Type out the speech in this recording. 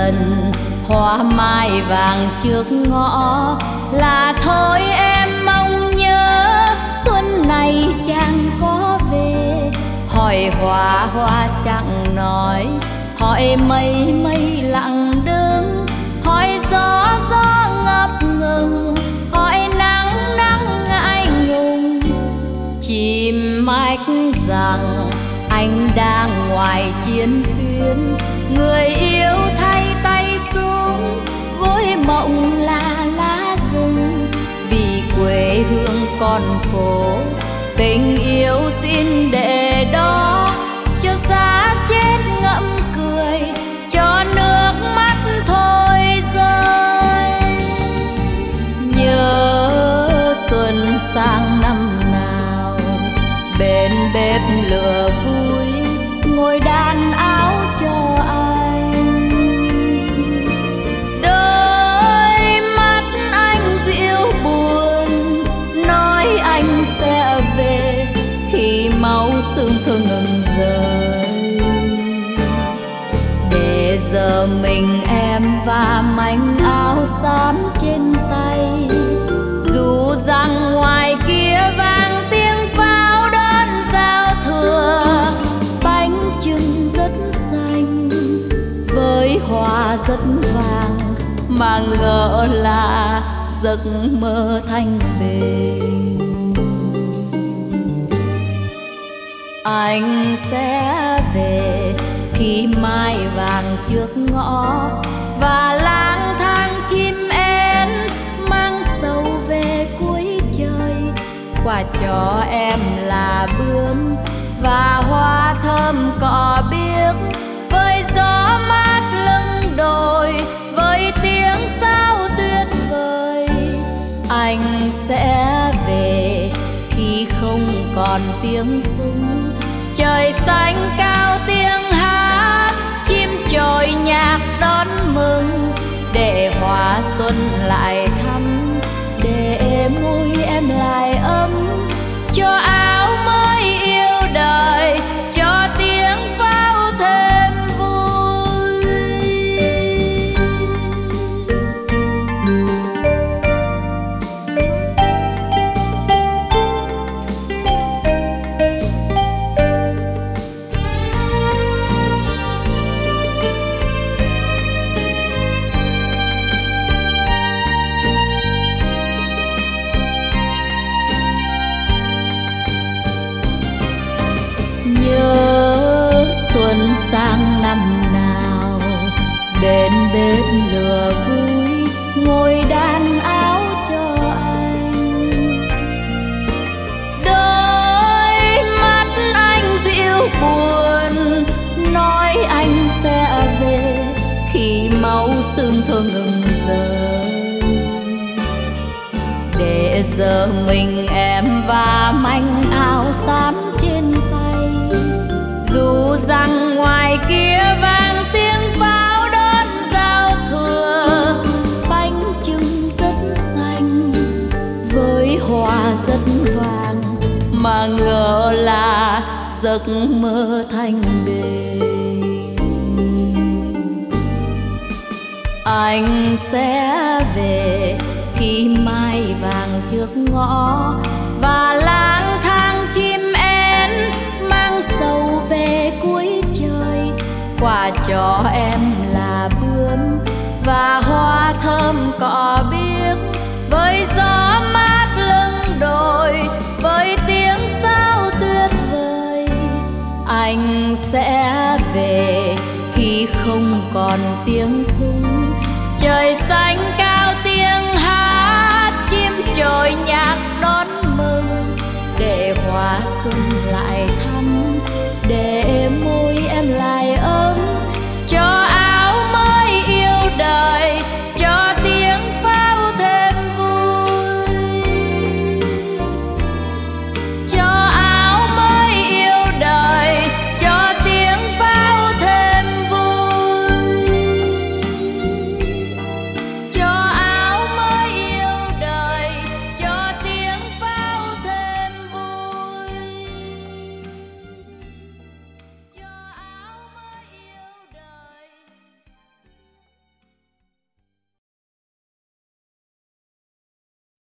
dần hoa mai vàng trước ngõ, là thôi em mong nhớ xuân này chàng có về. Hỏi hoa hoa chẳng nói, hỏi mây mây lặng đứng, hỏi gió gió ngập ngừng, hỏi nắng nắng ngại ngùng. Chim mách rằng anh đang ngoài chiến tuyến, người yêu thay tay xuống, gối mộng là lá rừng. Vì quê hương còn khổ, tình yêu xin để đó, cho giá chết ngậm cười, cho nước mắt thôi rơi. Nhớ xuân sang năm nào, bên bếp lửa vui, ngồi đan áo cho anh. Đôi mắt anh dịu buồn, nói anh sẽ về khi máu xương thương ngừng rơi. Để giờ mình em và manh áo xám trên tay, dù rằng ngoài kia vang tiếng pháo đón giao thừa. Bánh chưng rất xanh với hoa rất vàng, mà ngỡ là giấc mơ thanh bình. Anh sẽ về khi mai vàng trước ngõ, và lang thang chim én mang sầu về cuối trời. Quà cho em là bướm và hoa thơm cỏ biếc, với gió mát lưng đồi, với tiếng sao tuyệt vời. Anh sẽ về khi không còn tiếng súng, trời xanh cao tiếng hát, chim chồi nhạc đón mừng. Để hoa xuân lại thắm, để môi em lại ấm, cho áo mới yêu đời, cho tiếng pháo thêm vui. Nhớ xuân sang năm nào, bên bếp lửa vui, ngồi đan áo cho anh. Đôi mắt anh dịu buồn, nói anh sẽ về khi máu xương thơ ngừng rơi. Để giờ mình em và manh áo xám trên tay, dù rằng ngoài kia vang tiếng pháo đón giao thừa. Bánh chưng rất xanh với hoa rất vàng, mà ngỡ là giấc mơ thanh bình. Anh sẽ về khi mai vàng trước ngõ, và lang thang chim én mang sầu về cuối trời. Quà cho em là bướm và hoa thơm cỏ biếc, với gió mát lưng đồi, với tiếng sao tuyệt vời. Anh sẽ về khi không còn tiếng súng, trời xanh